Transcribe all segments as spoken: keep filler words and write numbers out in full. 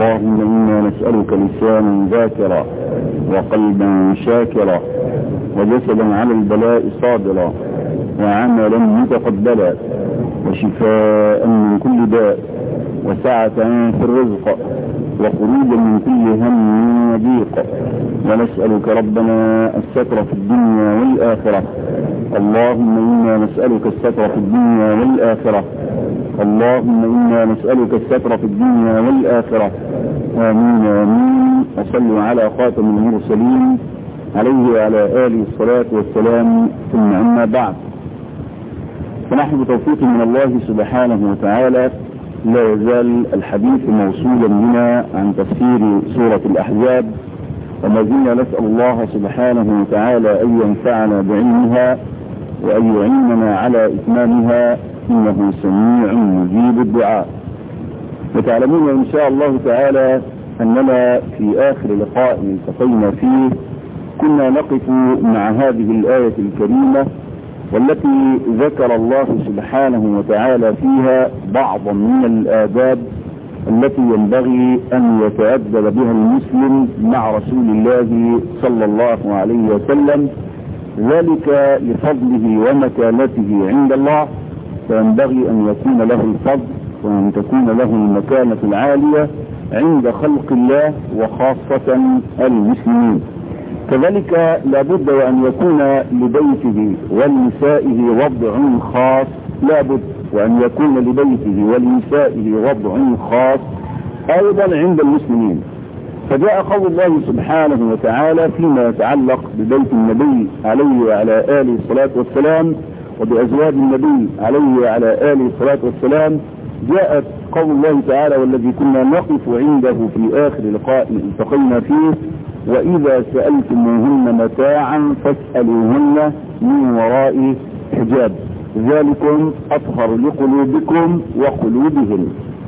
اللهم إنا نسألك لسانا ذاكرا وقلبا شاكرا وجسدا على البلاء صابرا وعملا متقبلا وشفاء من كل داء وسعة في الرزق وخروجا من كل هم وضيق. ونسألك ربنا الستر في الدنيا والآخرة. اللهم إنا نسألك الستر في الدنيا والآخرة. اللهم إنا نسألك الستر في الدنيا والآخرة. آمين آمين. وصلوا على خاتم المرسلين عليه وعلى آله الصلاة والسلام. ثم أما بعد، فنحن بتوفيق من الله سبحانه وتعالى لا يزال الحديث موصولا بنا عن تفسير سورة الأحزاب، وما زلنا نسأل الله سبحانه وتعالى أن ينفعنا بعلمها وأن يعيننا على إتمامها، إنه سميع مجيب الدعاء. وتعلمون إن شاء الله تعالى أننا في آخر لقاء التقينا فيه كنا نقف مع هذه الآية الكريمة، والتي ذكر الله سبحانه وتعالى فيها بعضا من الآداب التي ينبغي أن يتأدب بها المسلم مع رسول الله صلى الله عليه وسلم، ذلك لفضله ومكانته عند الله، فينبغي أن يكون له الفضل وأن تكون له المكانة العالية عند خلق الله وخاصة المسلمين. كذلك لابد وأن يكون لبيته ولنسائه وضع خاص، لابد وأن يكون لبيته ولنسائه وضع خاص أيضا عند المسلمين. فجاء قول الله سبحانه وتعالى فيما يتعلق ببيت النبي عليه وعلى آله الصلاة والسلام وبأزواج النبي عليه وعلى آله الصلاة والسلام. جاءت قول الله تعالى: والذي كنا نقف عنده في آخر لقاء التقينا فيه: وإذا سألتموهن متاعا فاسألوهن من وراء حجاب ذلكم أطهر لقلوبكم وقلوبهم.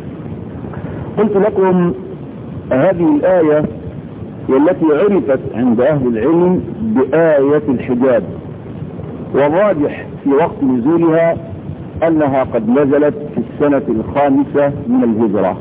قلت لكم هذه الآية التي عرفت عند أهل العلم بآية الحجاب، والراجح في وقت نزولها أنها قد نزلت في السنة الخامسة من الهجرة.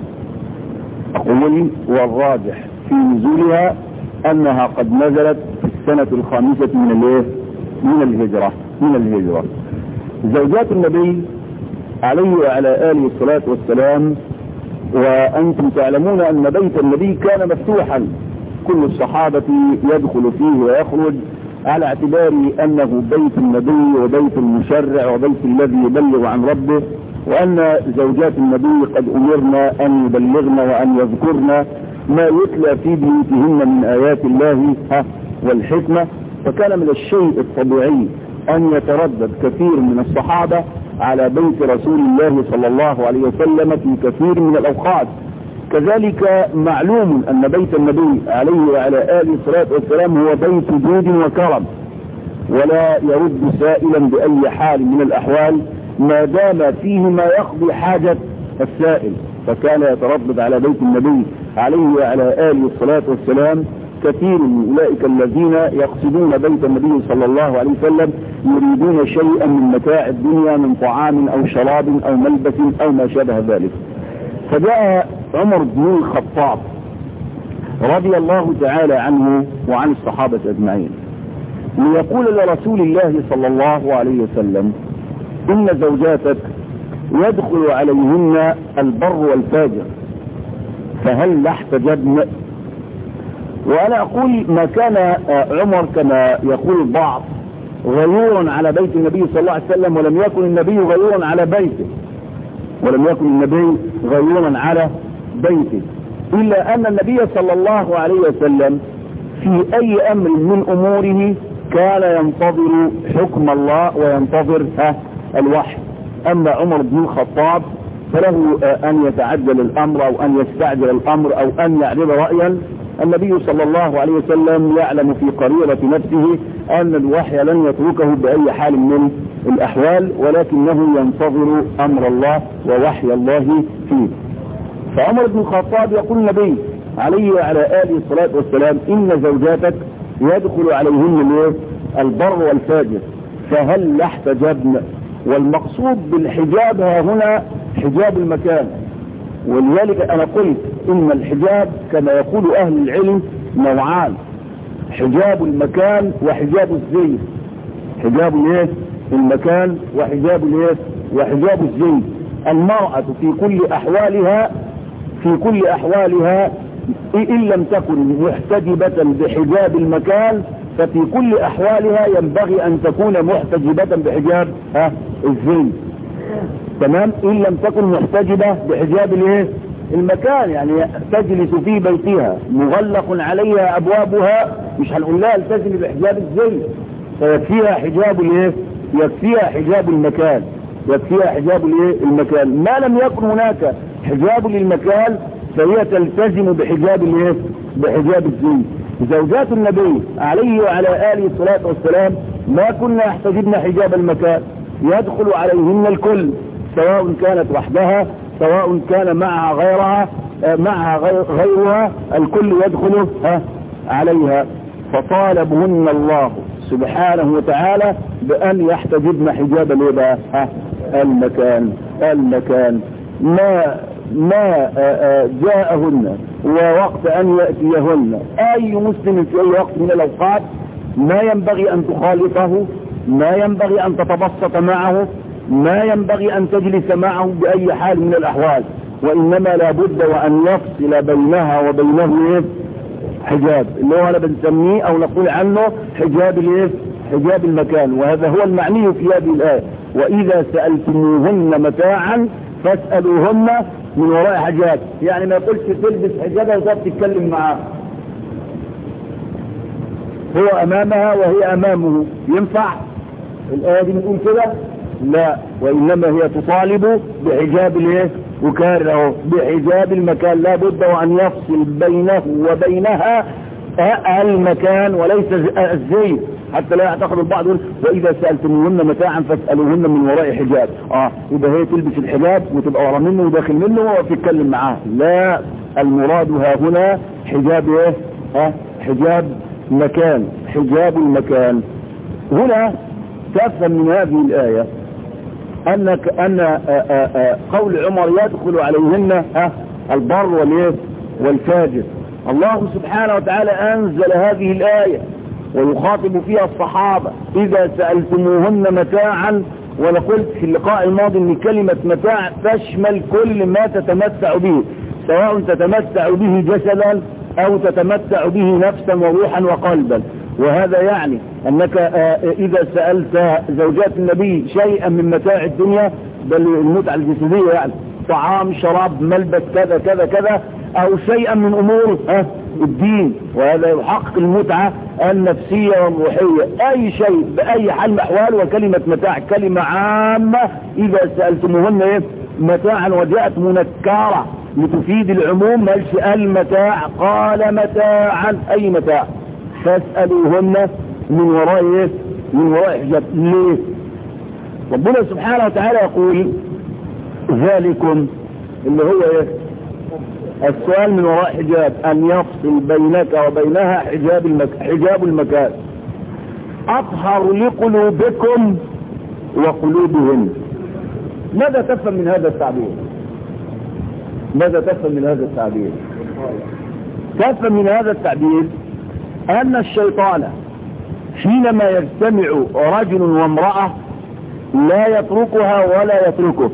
أقول والراجح في نزولها أنها قد نزلت في السنة الخامسة من الايه؟ من الهجرة من الهجرة. زوجات النبي عليه وعلى آله الصلاة والسلام، وأنتم تعلمون أن بيت النبي كان مفتوحا، كل الصحابة يدخل فيه ويخرج على اعتبار أنه بيت النبي وبيت المشرع وبيت الذي يبلغ عن ربه، وأن زوجات النبي قد أمرنا أن يبلغن وأن يذكرن ما يتلى في بيوتهن من آيات الله والحكمة. فكان من الشيء الطبيعي أن يتردد كثير من الصحابة على بيت رسول الله صلى الله عليه وسلم في كثير من الأوقات. كذلك معلوم أن بيت النبي عليه وعلى آله الصلاة والسلام هو بيت جود وكرم، ولا يرد سائلا بأي حال من الأحوال ما دام فيه ما يقضي حاجة السائل. فكان يتردد على بيت النبي عليه وعلى آله الصلاة والسلام كثير من أولئك الذين يقصدون بيت النبي صلى الله عليه وسلم يريدون شيئا من متاع الدنيا من طعام أو شراب أو ملبس أو ما شابه ذلك. فجاء عمر بن الخطاب رضي الله تعالى عنه وعن الصحابة أجمعين ليقول لرسول الله صلى الله عليه وسلم: إن زوجاتك يدخل عليهن البر والفاجر فهل احتجبن؟ وأنا أقول ما كان عمر كما يقول البعض غيور على بيت النبي صلى الله عليه وسلم، ولم يكن النبي غيورا على بيته ولم يكن النبي غيورا على بيته إلا أن النبي صلى الله عليه وسلم في أي أمر من أموره كان ينتظر حكم الله وينتظر الوحي. أما عمر بن الخطاب فله أن يتعجل الأمر أو أن يستعجل الأمر أو أن يعرض رأيا. النبي صلى الله عليه وسلم يعلم في قريرة نفسه أن الوحي لن يتركه بأي حال من الأحوال، ولكنه ينتظر أمر الله ووحي الله فيه. فعمر بن الخطاب يقول النبي عليه وعلى آله الصلاة والسلام: إن زوجاتك يدخل عليهن البر والفاجر فهل احتجبن؟ والمقصود بالحجاب ها هنا حجاب المكان، ولذلك انا قلت ان الحجاب كما يقول اهل العلم نوعان: حجاب المكان وحجاب الزي. حجاب الايه؟ المكان وحجاب الايه؟ وحجاب الزي. المرأة في كل احوالها في كل احوالها ان لم تكن محتجبة بحجاب المكان ففي كل احوالها ينبغي ان تكون محتجبة بحجاب ها الزي. تمام؟ ان لم تكن محتجبة بحجاب الايه؟ المكان، يعني تجلس في بيتها مغلق عليها ابوابها، مش هنقول لها التزمي بحجاب الزي، فيكفيها حجاب الايه؟ يكفيها حجاب المكان، يكفيها حجاب الايه؟ المكان. ما لم يكن هناك حجاب للمكان فهي تلتزم بحجاب الايه؟ بحجاب الزي. زوجات النبي عليه وعلى اله الصلاه والسلام ما كنا يحتجبن حجاب المكان، يدخل عليهن الكل سواء كانت وحدها سواء كان معها غيرها معها غيرها، الكل يدخل عليها. فطالبهن الله سبحانه وتعالى بأن يحتجبن حجاب الإيه؟ المكان. المكان ما ما جاءهن ووقت أن يأتيهن أي مسلم في أي وقت من الأوقات ما ينبغي أن تخالطه، ما ينبغي أن تتبسط معه، ما ينبغي أن تجلس معه بأي حال من الأحوال، وإنما لابد وأن يفصل بينها وبينه حجاب، اللي هو أنا بنسميه أو نقول عنه حجاب الايه؟ حجاب المكان. وهذا هو المعني في هذه الآية: وإذا سألتموهن متاعا فاسألوهن من وراء حجاب. يعني ما يقولش تلبس حجابها وتقعد تتكلم معها، هو أمامها وهي أمامه، ينفع الآية دي بتقول كده؟ لا، وإنما هي تطالب بحجاب الايه؟ وكاره بحجاب المكان. لا بد وأن يفصل بينه وبينها المكان وليس الزي، حتى لا يعتقد البعض يقول وإذا سألتموهن متاعا فاسألوهن من وراء حجاب. اه يبقى هي تلبس الحجاب وتبقى ورا منه وداخل منه وتتكلم معاه. لا، المراد ها هنا حجاب ايه؟ ها حجاب مكان، حجاب المكان. هنا تفهم من هذه الآية أنك أن آآ آآ قول عمر يدخل عليهن البر والايه والفاجر. الله سبحانه وتعالى أنزل هذه الآية ويخاطب فيها الصحابة: إذا سألتموهن متاعا. وأنا قلت في اللقاء الماضي أن كلمة متاع تشمل كل ما تتمتع به، سواء تتمتع به جسدا أو تتمتع به نفسا وروحا وقلبا. وهذا يعني أنك إذا سألت زوجات النبي شيئا من متاع الدنيا، بل المتعة الجسدية يعني طعام شراب ملبس كذا كذا كذا، أو شيئا من أمور الدين، وهذا يحقق المتعة النفسية والروحية، أي شيء بأي حال من الأحوال. وكلمة متاع كلمة عامة، إذا سألتموهن متاعا وجاءت منكرة لتفيد العموم، مالش المتاع، قال متاعا أي متاع. فاسألوهن من وراء من وراء حجاب. ليه؟ ربنا سبحانه وتعالى يقول ذلكم اللي هو ايه؟ السؤال من وراء حجاب، ان يفصل بينك وبينها حجاب المك... حجاب المكان. اطهر لقلوبكم وقلوبهن. ماذا تفهم من هذا التعبير؟ ماذا تفهم من هذا التعبير؟ تفهم من هذا التعبير أن الشيطان حينما يجتمع رجل وامرأة لا يتركها ولا يتركه،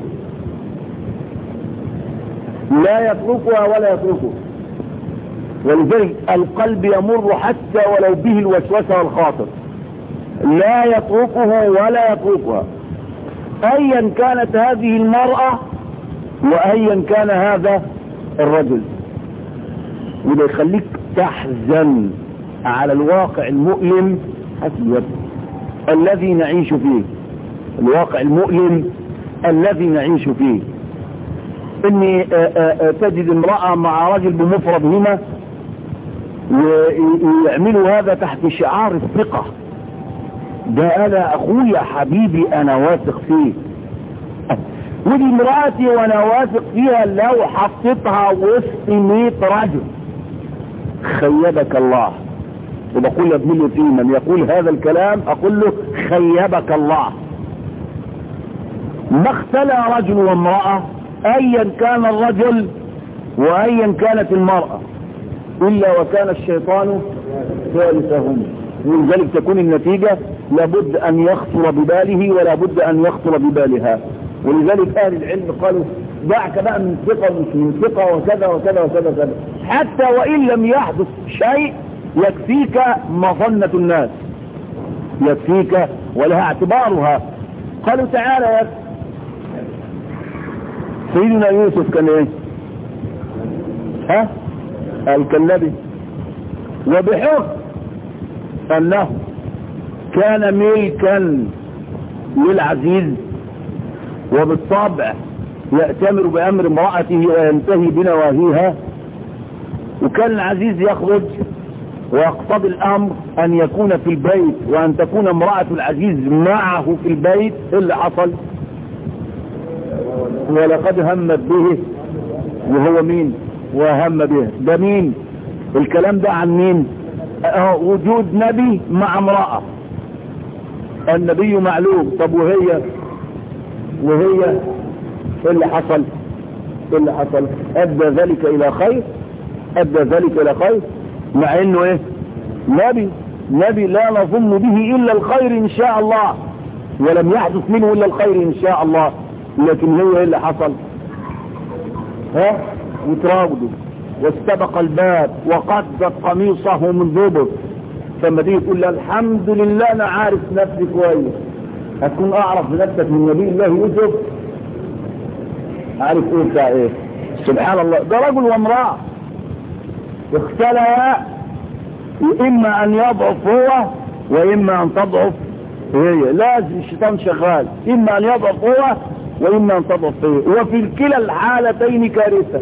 لا يتركها ولا يتركه. ولذلك القلب يمر حتى ولو به الوسوسة والخاطر، لا يتركه ولا يتركها، أيا كانت هذه المرأة وأيا كان هذا الرجل. وده يخليك تحزن على الواقع المؤلم حسب الذي نعيش فيه، الواقع المؤلم الذي نعيش فيه. اني تجد امرأة مع رجل بمفردهما ويعملوا هذا تحت شعار الثقة، ده انا اخويا حبيبي انا واثق فيه، ودي امرأتي وانا واثق فيها لو حطيتها وسط مئة رجل خيبك الله. وبقول لابن في من يقول هذا الكلام اقول له خيبك الله. ما اختلى رجل وامرأة ايا كان الرجل وأيا كانت المرأة إلا وكان الشيطان ثالثهم، ولذلك تكون النتيجة لابد أن يخطر بباله ولا بد أن يخطر ببالها. ولذلك أهل العلم قالوا دعك بقى من ثقة مش من ثقة وكذا وكذا وكذا وكذا، حتى وإن لم يحدث شيء يكفيك مظنة الناس، يكفيك ولها اعتبارها. قالوا تعالى يا سيدنا يوسف كان ايه؟ ها؟ الكلبي، وبحكم انه كان ملكا للعزيز وبالطبع يأتمر بأمر امرأته وينتهي بنواهيها، وكان العزيز يخرج ويقتضي الأمر أن يكون في البيت وأن تكون امرأة العزيز معه في البيت. اللي حصل ولقد همت به، وهو مين وهم به؟ ده مين؟ الكلام ده عن مين؟ اه وجود نبي مع امرأة، النبي معلوم. طب وهي وهي اللي حصل اللي حصل أدى ذلك إلى خير، أدى ذلك إلى خير، مع إنه إيه؟ نبي نبي لا نظن به إلا الخير إن شاء الله، ولم يحدث منه إلا الخير إن شاء الله. لكن هو إيه اللي حصل؟ ها؟ وتراودوا واستبق الباب وقدت قميصه من ضبط. فما دي تقول له الحمد لله أنا عارف نفسي كويس، هتكون أعرف بنفسك من نبي الله يوسف؟ عارف إيه بتاع إيه؟ سبحان الله. ده رجل وامرأة اختليا، إما أن يضعف هو وإما أن تضعف هي. لازم الشيطان شغال، إما أن يضعف هو وإما أن تضعف هي، وفي كلا الحالتين كارثة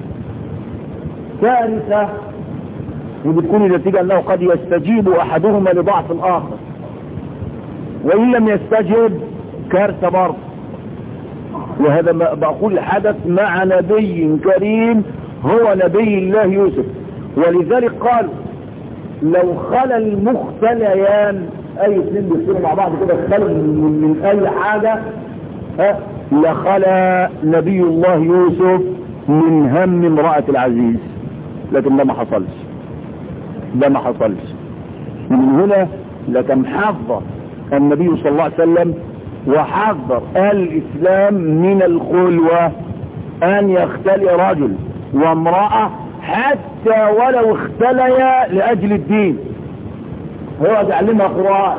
كارثة. وبتكون النتيجة أنه قد يستجيب أحدهما لضعف الآخر، وإن لم يستجب كارثة برضه. وهذا ما بقول حدث مع نبي كريم هو نبي الله يوسف. ولذلك قال لو خلى المختليان، أي اثنين بيصيروا مع بعض كده خلوا من, من أي حاجة، ها لخلى نبي الله يوسف من هم امرأة العزيز. لكن ده ما حصلش، ده ما حصلش. ومن هنا لكم حذر النبي صلى الله عليه وسلم وحذر الإسلام من الخلوة، أن يختلي رجل وامرأة حتى ولو اختليا لأجل الدين. هو تعلمها قرآن،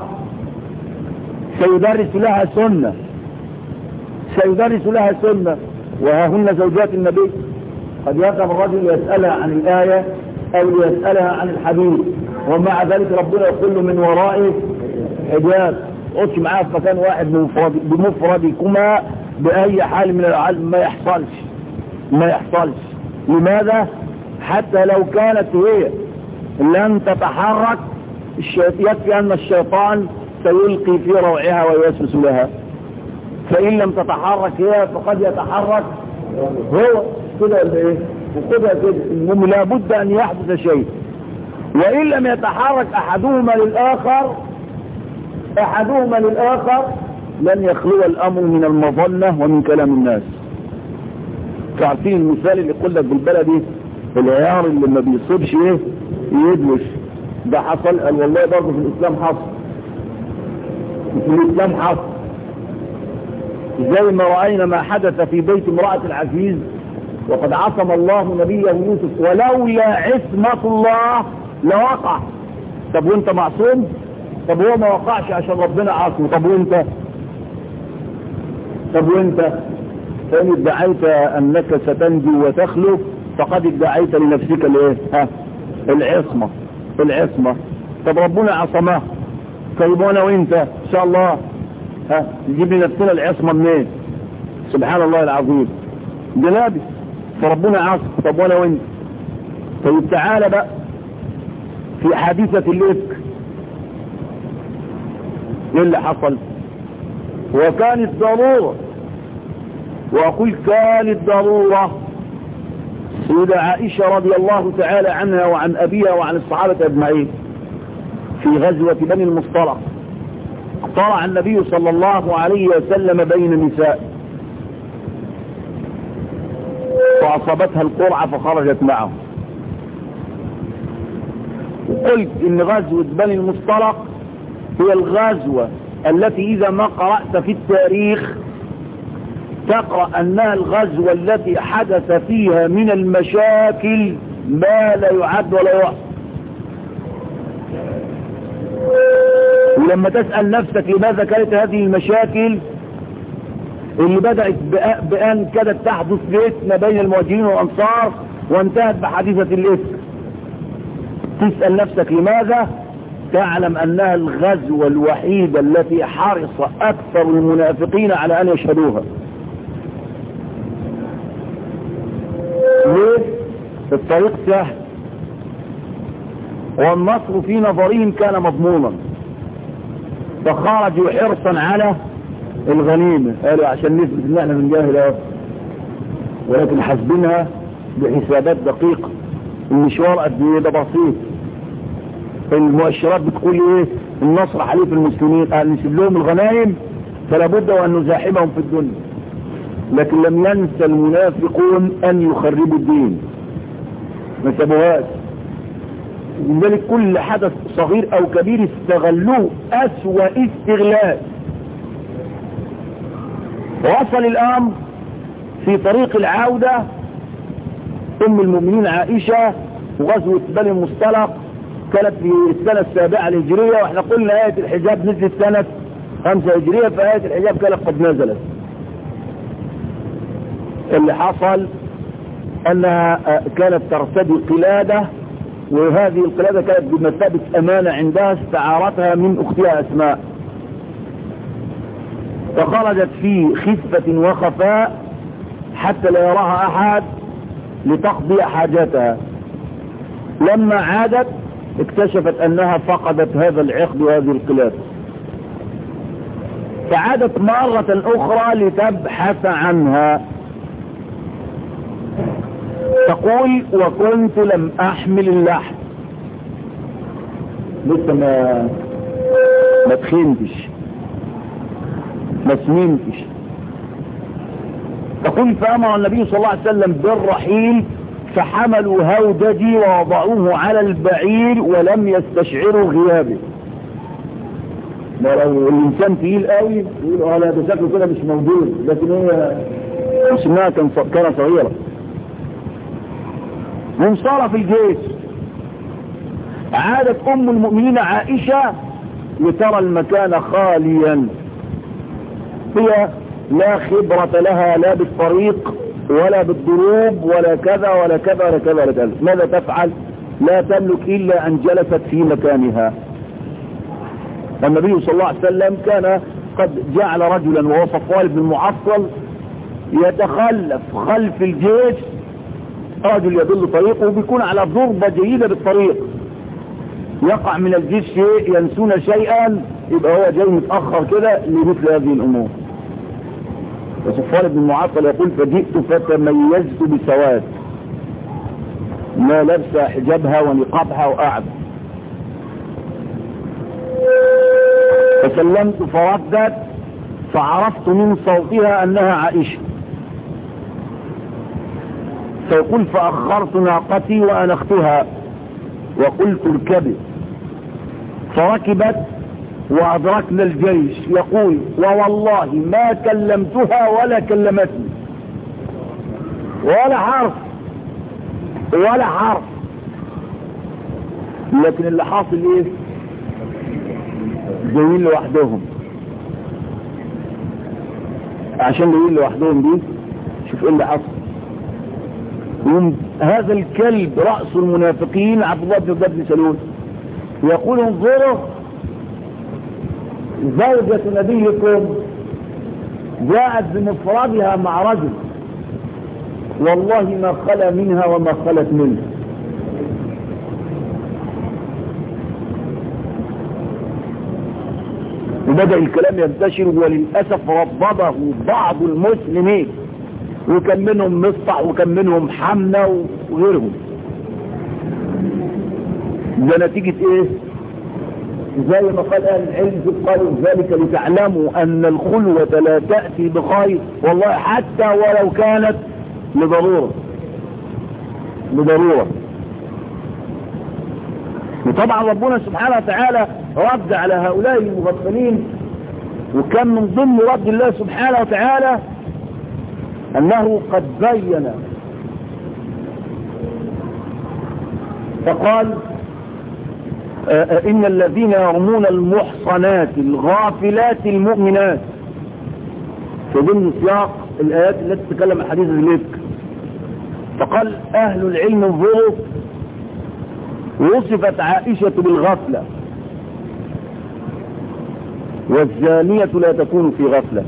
سيدرس لها سنة، سيدرس لها سنة. وها هن زوجات النبي، قد يذهب الرجل يسألها عن الآية أو يسألها عن الحديث، ومع ذلك ربنا يقول له من ورائه حجاب. قلتش معاه في مكان واحد بمفردكما بأي حال من العالم، ما يحصلش ما يحصلش. لماذا؟ حتى لو كانت هي لن تتحرك يكفي أن الشيطان سيلقي في روعها ويوسوس لها. فإن لم تتحرك هي فقد يتحرك هو كده ولا ايه؟ وكده كده. المهم لابد أن يحدث شيء، وإن لم يتحرك أحدهما للآخر أحدهما للآخر لن يخلو الأمر من المظنة ومن كلام الناس. تعرفين المثال اللي يقول لك بالبلدي العيار اللي ما بيصيبش ايه يدوش، ده حصل. قال والله برضه في الإسلام حصل، في الإسلام حصل. زي ما رأينا ما حدث في بيت امرأة العزيز، وقد عصم الله نبيه يوسف، ولولا عصمة الله لوقع. طب وانت معصوم؟ طب هو ما وقعش عشان ربنا عاصمه. طب وانت طب وانت فإن ادعيت أنك ستنجو وتخلو فقد ادعيت لنفسك الايه؟ ها العصمة العصمة. طب ربنا عصمه، طيب وانا وانت ان شاء الله ها نجيب لنفسنا العصمة منين؟ سبحان الله العظيم، ده لابس فربنا عصم. طب وانا وانت؟ طيب تعالى بقى في حادثة الإفك، ايه اللي حصل؟ وكانت ضرورة، وأقول كانت ضرورة. سيدة عائشة رضي الله تعالى عنها وعن أبيها وعن الصحابة أجمعين في غزوة بني المصطلق، طلع النبي صلى الله عليه وسلم بين النساء وأصابتها القرعة فخرجت معه. وقلت إن غزوة بني المصطلق هي الغزوة التي إذا ما قرأت في التاريخ تقرأ أنها الغزوة التي حدث فيها من المشاكل ما لا يعد ولا يحصى. ولما تسأل نفسك لماذا كانت هذه المشاكل اللي بدأت بأن كادت تحدث فتنة بين المهاجرين والأنصار وانتهت بحادثة الإفك، تسأل نفسك لماذا، تعلم أنها الغزوة الوحيدة التي حرص أكثر المنافقين على أن يشهدوها. ليه؟ الطريق سهل والنصر في نظرهم كان مضمونا، فخرجوا حرصا على الغنيمة، قالوا عشان نثبت ان احنا بنجاهد اهو، ولكن حاسبينها بحسابات دقيقة. المشوار قد ايه؟ ده بسيط. المؤشرات بتقول ايه؟ النصر حليف المسلمين، قال نسيب لهم الغنائم فلا بد وان نزاحمهم في الدنيا. لكن لم ينسى المنافقون ان يخربوا الدين، ما سابوهاش. لذلك كل حدث صغير او كبير استغلوه اسوأ استغلال. وصل الامر في طريق العودة ام المؤمنين عائشة وغزوة بني المصطلق كانت في السنة السابعة الهجرية، واحنا قلنا آية الحجاب نزلت سنة خمسة هجرية، فآية الحجاب كانت قد نزلت. اللي حصل انها كانت ترتدي قلادة، وهذه القلادة كانت بمثابة امانة عندها استعارتها من اختها اسماء، فخرجت في خفة وخفاء حتى لا يراها احد لتقضي حاجتها. لما عادت اكتشفت انها فقدت هذا العقد وهذه القلادة، فعادت مرة اخرى لتبحث عنها. تقول وكنت لم احمل اللحم، لسه ما ما تخنتش ما سمنتش. تقول فامر النبي صلى الله عليه وسلم بالرحيل فحملوا هودجي ووضعوه على البعير ولم يستشعروا غيابه. لو الانسان تقيل قوي يقولوا اه لا ده شكله كده مش موجود، لكن هي مش انها كان كان صغيره. وانصرف الجيش. عادت ام المؤمنين عائشة لترى المكان خاليا، هي لا خبرة لها لا بالطريق ولا بالضروب ولا كذا ولا كذا ولا كذا ولا كذا. ماذا تفعل؟ لا تملك الا ان جلست في مكانها. النبي صلى الله عليه وسلم كان قد جعل رجلا وهو صفوان بن المعطل يتخلف خلف الجيش، رجل يدل طريقه وبيكون على ضربة جيدة بالطريق، يقع من الجيش شيء ينسون شيئا يبقى هو جاي متأخر كده لمثل هذه الامور. وصفوان بن المعطل يقول فجئت فتميزت بسواد، ما لبس حجابها ونقابها وقعد، فسلمت فردت فعرفت من صوتها انها عائشة. فيقول فأخرت ناقتي وأنختها وقلت اركبي، فركبت وأدركنا الجيش. يقول ووالله ما كلمتها ولا كلمتني ولا حرف ولا حرف. لكن اللي حاصل ايه؟ جايين لوحدهم. عشان جايين لوحدهم دي شوف ايه اللي حصل. هذا الكلب رأس المنافقين عبد الله بن أبي بن سلول يقول انظروا زوجة نبيكم جاءت بمفردها مع رجل والله ما خلا منها وما خلت منه. وبدأ الكلام ينتشر، وللأسف ربضه بعض المسلمين، وكان منهم مصطح وكان منهم حمنة وغيرهم. ده نتيجة ايه؟ زي ما قال اهل العلم قالوا ذلك لتعلموا ان الخلوة لا تأتي بخير، والله حتى ولو كانت لضرورة. بضرورة. وطبعا ربنا سبحانه وتعالى رد على هؤلاء المغفلين، وكان من ضمن رد الله سبحانه وتعالى أنه قد بين فقال إن الذين يرمون المحصنات الغافلات المؤمنات في ضمن سياق الآيات التي تتكلم عن حديث الإفك. فقال أهل العلم انظروا، وصفت عائشة بالغفلة، والزانية لا تكون في غفلة.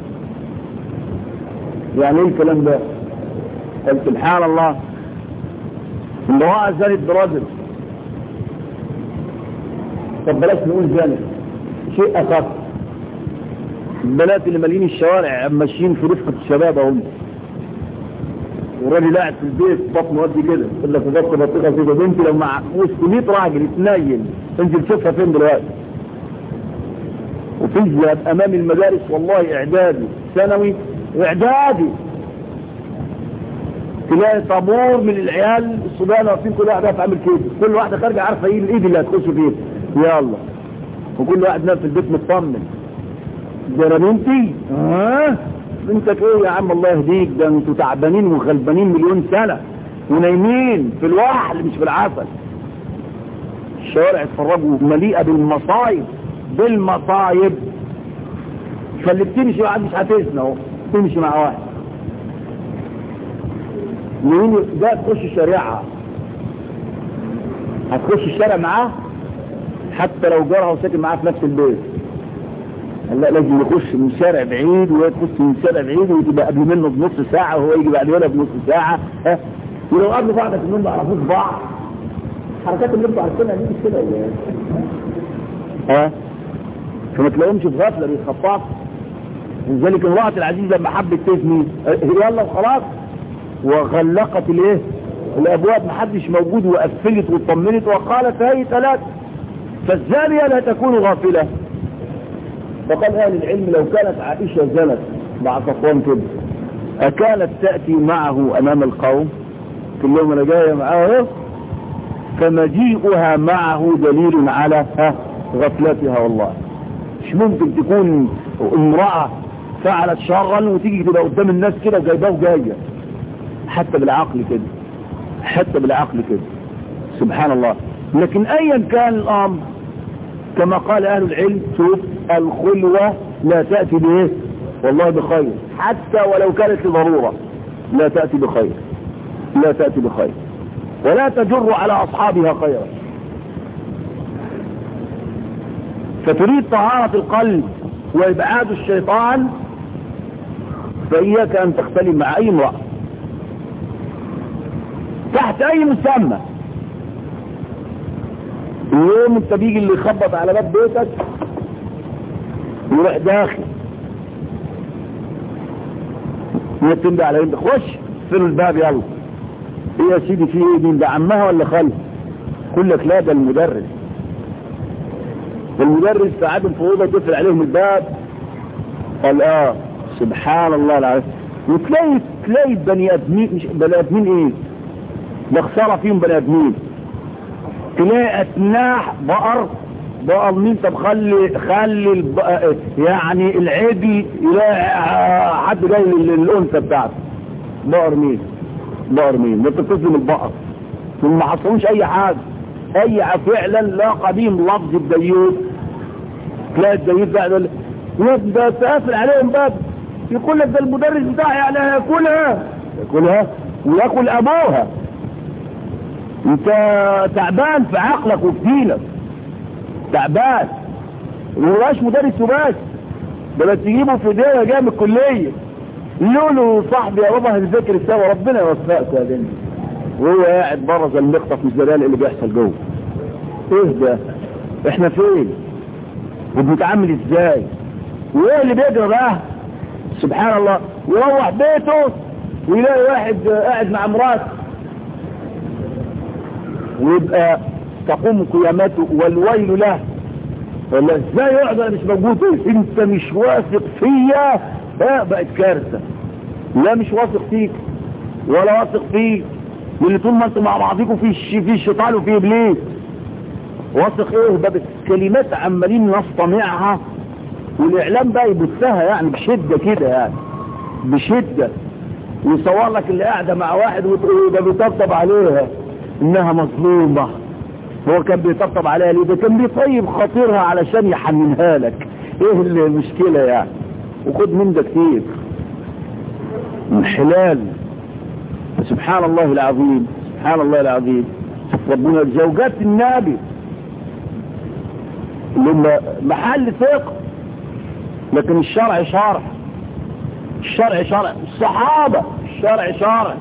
يعني ايه الكلام ده؟ قال سبحان الله، امرأة زانت برجل. طب بلاش نقول زانت، شيء أخف. البنات اللي مالين الشوارع ماشيين في رفقة الشباب اهم، والراجل قاعد في البيت بطنه قد كده، يقول لك بطن بطيخه كده، بنتي لو مع وسط مية راجل اتنين انزل تشوفها فين دلوقتي. وتذهب امام المدارس والله اعدادي ثانوي واعدادي، تلاقي طابور من العيال الصبيان واقفين، كل واحده عامل كده، كل واحده خارجه عارفه ايه الايد اللي هتخش فيها، يلا، وكل واحد نام في البيت مطمن. ده بنتي اه بنتك ايه يا عم الله يهديك، ده انتوا تعبانين وغلبانين مليون سنه ونايمين في الوحل مش في العسل. الشوارع اتفرجوا مليئه بالمصايب بالمصايب، فاللي بتمشي واحد مش هتسنى اهو، تمشي مع واحد مين ده تخش الشارع، هتخش الشارع معاه حتى لو جارها وساكن معاه في نفس البيت. لا لازم يخش من شارع بعيد وهي تخش من شارع بعيد، وتبقى قبل منه بنص ساعة وهو يجي بعد ولا بنص ساعة. ها ولو قبل بعض انهم ما يعرفوش بعض، الحركات اللي انتوا عارفينها دي مش كده ولا ايه؟ ها فما تلاقيهمش في غفلة بيتخطفوا. ولذلك امرأة العزيز لما حبت تزني يلا وخلاص، وغلقت الايه الابواب، محدش موجود، وقفلت وطمنت وقالت هاي ثلاث، فالزانية لا تكون غافلة. فقال اهل العلم لو كانت عائشة زنت مع صفوان كده اكانت تأتي معه امام القوم كل يوم انا جاية معاه، فمجيئها معه دليل على غفلتها. والله مش ممكن تكون امرأة فعلت شرا وتيجي تبقى قدام الناس كده وجايباه وجاية، حتى بالعقل كده، حتى بالعقل كده سبحان الله. لكن ايا كان الامر كما قال اهل العلم، شوف الخلوة لا تأتي بايه والله بخير، حتى ولو كانت لضرورة لا تأتي بخير، لا تأتي بخير، ولا تجر على اصحابها خيرا. فتريد طهارة القلب وابعاد الشيطان، فإياك ان تختلف مع اي امرأة تحت اي مسمى. اليوم انت بيجي اللي يخبط على باب بيتك يروح داخل يتنبع على يمك، خش فين الباب يلا، ايه يا سيدي في ايه، مين ده عمها ولا خالها؟ يقول لك لا ده المدرس، المدرس قاعدين في اوضه تقفل عليهم الباب. قال اه سبحان الله العظيم. وتلاقي تلاقي بني ادمين، مش بني ادمين ايه ده خساره فيهم بني ادمين، تلاقي اتناح بقر بقر مين، طب خلي خلي يعني العجل يلاقي حد جاي للانثى بتاعته، بقر مين بقر مين انت بتظلم البقر، ثم ما حصلوش اي حاجه، اي فعلا لا قديم لفظ الديوث. تلاقي الديوث ده يبدا تقفل عليهم باب، يقول لك ده المدرس بتاعي يعني هياكلها ياكلها وياكل ابوها. انت تعبان في عقلك وفي دينك، تعبان. ومبقاش مدرس وبس، ده تجيبه في ايديها جاي من الكليه يقول له صاحبي يا بابا هنذاكر سوا، ربنا يوفقك يا بنتي، وهو قاعد بره زي المخطف، مش زي اللي بيحصل جوه. ايه ده؟ احنا فين؟ وبنتعامل ازاي؟ وايه اللي بيجرى بقى؟ سبحان الله. ويروح بيته ويلاقي واحد قاعد مع مراته، ويبقى تقوم قيامته والويل له. والله ازاي يقعد انا مش موجود، انت مش واثق فيا، ها بقت كارثه. لا مش واثق فيك ولا واثق فيه، واللي طول ما انتم مع بعضكم في في الشيطان وفي ابليس. واثق ايه بقى كلمات عمالين نصطنعها والاعلام بقى يبثها يعني بشده كده، يعني بشده، ويصور لك اللي قاعده مع واحد وتقول ده بيطبطب عليها انها مظلومه. هو كان بيطبطب عليها ليه؟ ده كان بيطيب خاطرها علشان يحننها لك. ايه المشكله يعني؟ وخد من ده كتير انحلال. سبحان الله العظيم، سبحان الله العظيم. ربنا زوجات النبي اللي هم محل ثقة، لكن الشرع شرع، الشرع شرع، الصحابة الشرع شرع.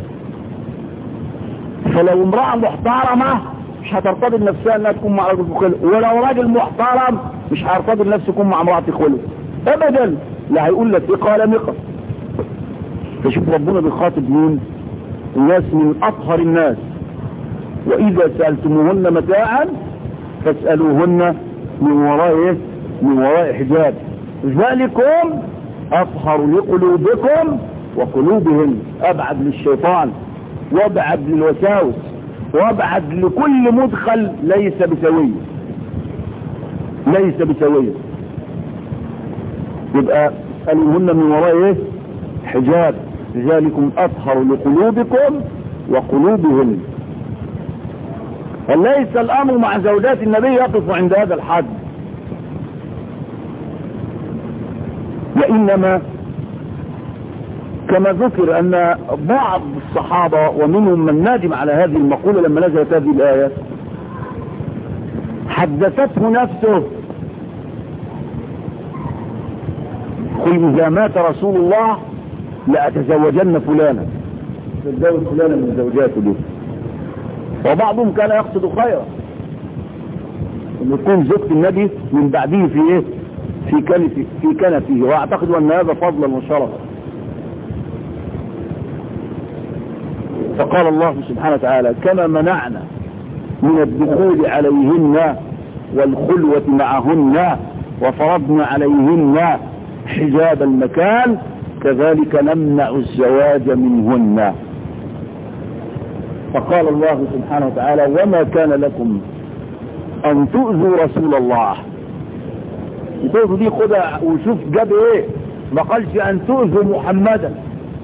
فلو امرأة محترمة مش هترتضي لنفسها انها تكون مع رجل خلق، ولو راجل محترم مش هيرتضي لنفسه يكون مع امرأة خلق ابدا. لا هيقول لك ايه قال نقص. فشوف ربنا بيخاطب مين؟ الناس من اطهر الناس. واذا سألتموهن متاعا فاسألوهن من وراء ايه؟ من وراء حجاب، ذلكم اطهر لقلوبكم وقلوبهم، ابعد للشيطان وابعد للوساوس وابعد لكل مدخل ليس بسويه، ليس بسويه. يبقى اسألوهن من وراء ايه؟ حجاب، ذلكم اطهر لقلوبكم وقلوبهم. وليس الامر مع زوجات النبي يقف عند هذا الحد، وانما كما ذكر ان بعض الصحابة ومنهم من نادم على هذه المقولة لما نزلت هذه الآية، حدثته نفسه قل إذا مات رسول الله لأتزوجن فلانا، تتزوج فلانا من زوجاته دي. وبعضهم كان يقصد خيرا، ان يكون زوجة النبي من بعده في ايه؟ في كنفه، في كنفه، واعتقد ان هذا فضلا وشرفا. فقال الله سبحانه وتعالى كما منعنا من الدخول عليهن والخلوة معهن وفرضنا عليهن حجاب المكان كذلك نمنع الزواج منهن. فقال الله سبحانه وتعالى وما كان لكم ان تؤذوا رسول الله. تؤذوا دي خدها وشوف جاب ايه، ما قالش ان تؤذوا محمدا،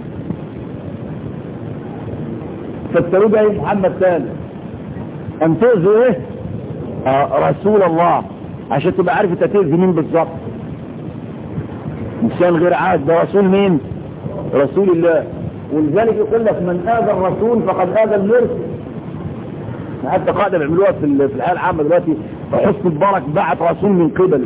فالترود ايه محمد ثاني، ان تؤذوا ايه آه رسول الله، عشان تبقى عارف انت تؤذي مين بالظبط. انسان غير عاد، ده رسول مين؟ رسول الله. ولذلك يقول لك من آذى الرسول فقد آذى المرسل. حتى قاعدة بيعملوها في الحياة العامة دلوقتي، حسن مبارك بعت رسول من قبله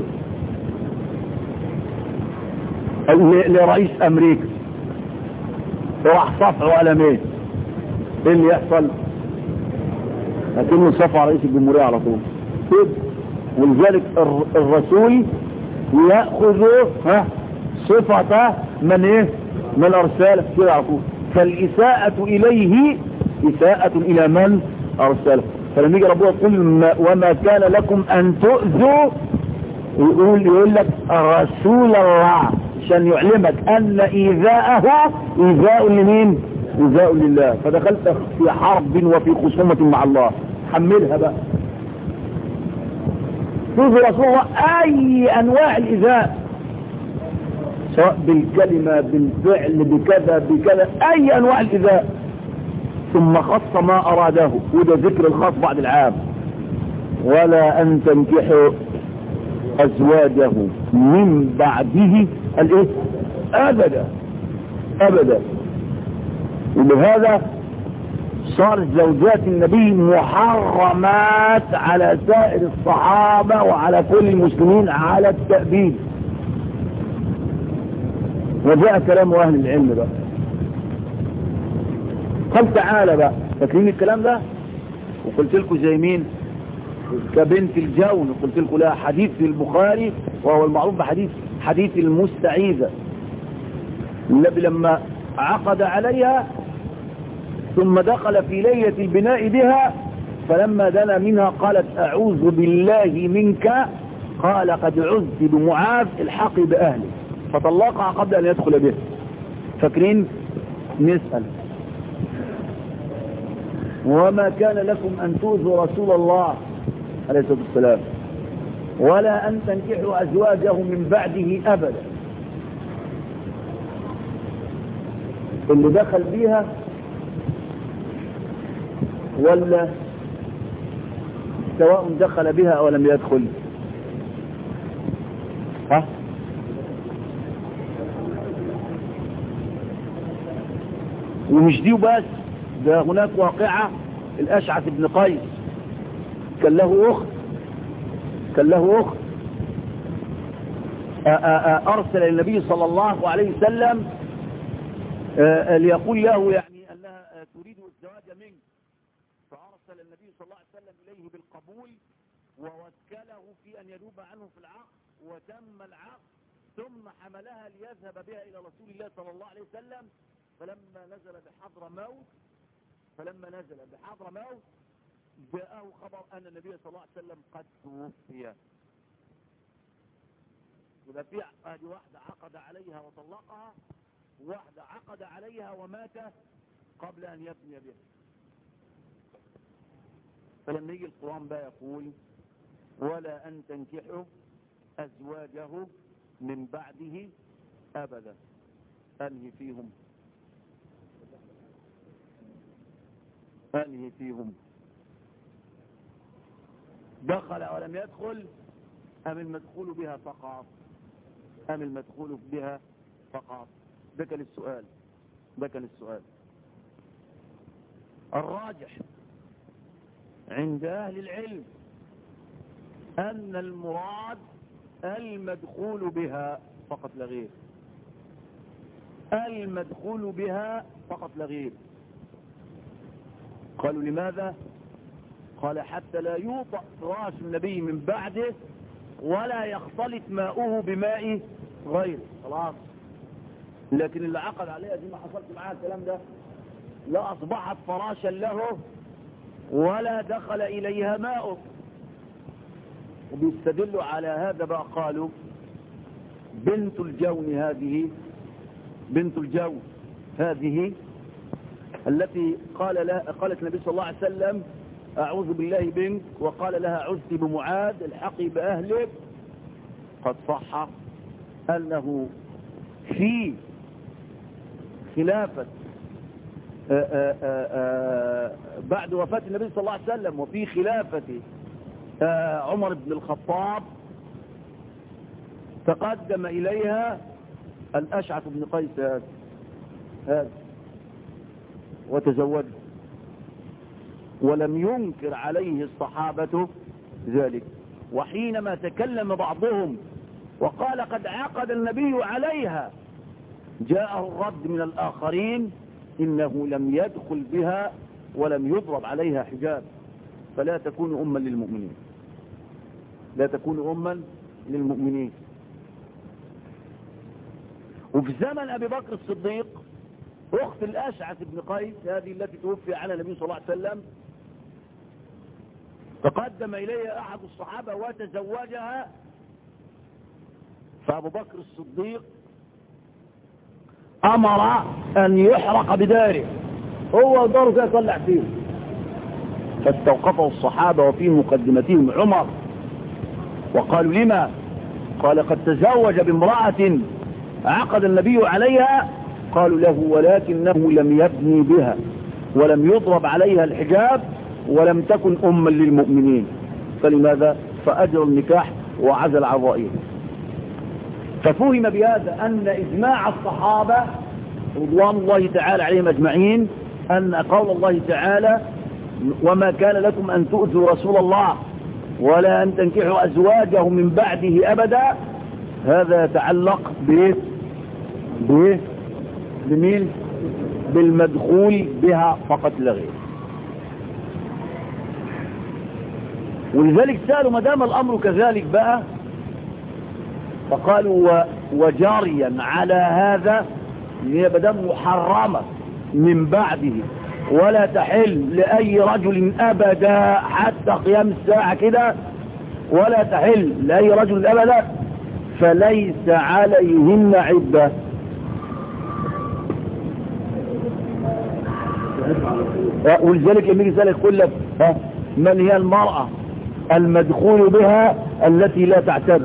لرئيس امريكا وراح صفعه قلمين، ايه اللي يحصل؟ لكنه صفع رئيس الجمهورية على طول كده. ولذلك الرسول يأخذ ها صفة من ايه؟ من ارساله كده على طول. فالإساءة اليه إساءة الى من ارسله. فلما يجي ربنا يقول وما كان لكم ان تؤذوا، يقول يقول لك رسول الله عشان يعلمك ان ايذاءه ايذاء لمين؟ ايذاء لله. فدخلت في حرب وفي خصومة مع الله، حملها بقى. تؤذي رسول الله اي انواع الايذاء، سواء بالكلمة بالفعل بكذا بكذا، اي انواع الايذاء. ثم خص ما اراده، وده ذكر الخاص بعد العام. ولا ان تنكحوا ازواجه من بعده الايه؟ ابدا ابدا. وبهذا صار زوجات النبي محرمات على سائر الصحابة وعلى كل المسلمين على التأبيد. وجاء كلام اهل العلم بقى، قال تعالى بقى، فاكرين الكلام ده؟ وقلت لكم زي مين؟ كبنت الجون، قلت لكم لها حديث في البخاري وهو المعروف بحديث حديث المستعيذة. النبي لما عقد عليها ثم دخل في ليلة البناء بها، فلما دنا منها قالت اعوذ بالله منك، قال قد عزت بمعاذ الحقي باهله، فطلقها قبل ان يدخل به. فاكرين؟ نسأل وما كان لكم أن تؤذوا رسول الله عليه الصلاة والسلام ولا أن تنكحوا أزواجه من بعده أبدا. اللي دخل بيها ولا سواء دخل بها أو لم يدخل؟ ها؟ ومش دي وبس، ده هناك واقعة الأشعث بن قيس كان له أخت كان له أخت أرسل النبي صلى الله عليه وسلم ليقول له يعني أنها تريد الزواج منك، فأرسل النبي صلى الله عليه وسلم إليه بالقبول ووكله في أن يذوب عنه في العقد، وتم العقد ثم حملها ليذهب بها إلى رسول الله صلى الله عليه وسلم. فلما نزل بحضر موت فلما نزل بحضر موت جاءه خبر أن النبي صلى الله عليه وسلم قد توفي. يبقى في هذه واحدة عقد عليها وطلقها، واحدة عقد عليها ومات قبل أن يبني بها. فلما يجي القرآن بقى يقول ولا أن تنكحوا أزواجه من بعده أبدا، أنهي فيهم أنهي فيهم دخل ولم يدخل أم المدخول بها فقط أم المدخول بها فقط؟ ده كان السؤال ده كان السؤال الراجح عند أهل العلم أن المراد المدخول بها فقط لا غير، المدخول بها فقط لا غير. قالوا لماذا؟ قال حتى لا يوطأ فراش النبي من بعده ولا يختلط ماؤه بماء غيره. خلاص، لكن اللي عقد عليها دي ما حصلت معاها الكلام ده، لا أصبحت فراشا له ولا دخل إليها ماء. وبيستدلوا على هذا بقى، قالوا بنت الجون هذه بنت الجون هذه التي قال لها قالت النبي صلى الله عليه وسلم أعوذ بالله بنك، وقال لها عزت بمعاذ الحقي بأهلك. قد صح أنه في خلافة آآ آآ بعد وفاة النبي صلى الله عليه وسلم وفي خلافة عمر بن الخطاب تقدم إليها الأشعث بن قيس هذا هذا وتزوجه، ولم ينكر عليه الصحابة ذلك. وحينما تكلم بعضهم وقال قد عقد النبي عليها، جاءه الرد من الآخرين إنه لم يدخل بها ولم يضرب عليها حجاب، فلا تكون أما للمؤمنين لا تكون أما للمؤمنين. وفي زمن أبي بكر الصديق أخت الأشعث بن قيس هذه التي توفي عنها النبي صلى الله عليه وسلم تقدم إليها أحد الصحابة وتزوجها، فأبو بكر الصديق أمر أن يحرق بداره، هو داره كده يطلع فيه. فاستوقفه الصحابة وفي مقدمتهم عمر وقالوا لما؟ قال قد تزوج بامرأة عقد النبي عليها. قالوا له ولكنه لم يبني بها ولم يضرب عليها الحجاب ولم تكن أما للمؤمنين، فلماذا؟ فأجر النكاح وعزل عضائه. ففهم بهذا أن إجماع الصحابة رضوان الله تعالى عليهم أجمعين أن قول الله تعالى وما كان لكم أن تؤذوا رسول الله ولا أن تنكحوا أزواجه من بعده أبدا، هذا يتعلق به به بمين؟ بالمدخول بها فقط لا غير. ولذلك سألوا ما دام الأمر كذلك بقى، فقالوا وجاريا على هذا هي بدم محرمة من بعده ولا تحل لأي رجل أبدا حتى قيام الساعة كده، ولا تحل لأي رجل أبدا، فليس عليهن عدة. ولذلك لما يجي يسألك يقول لك ها من هي المرأة المدخول بها التي لا تعتد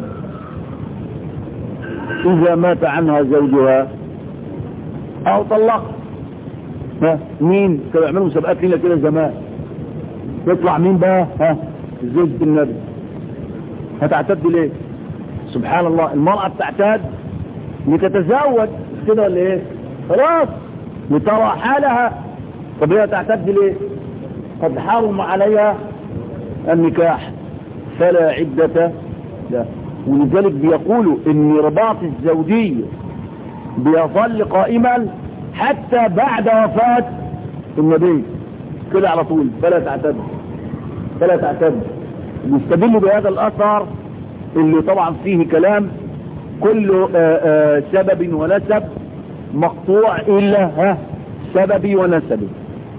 إذا مات عنها زوجها أو طلق؟ ها مين كانوا يعملوا مسابقات لنا كده زمان؟ يطلع مين بقى؟ ها زوجة النبي. هتعتد ليه؟ سبحان الله. المرأة بتعتد لتتزوج كده ولا ايه؟ خلاص لترى حالها. طب هي تعتد ليه؟ قد حرم عليها النكاح فلا عدة لا. ولذلك بيقولوا ان رباط الزوجية بيظل قائما حتى بعد وفاة النبي كده على طول. فلا تعتد فلا تعتد. نستدل بهذا الأثر اللي طبعا فيه كلام كل سبب ونسب مقطوع إلا ها سببي ونسبي.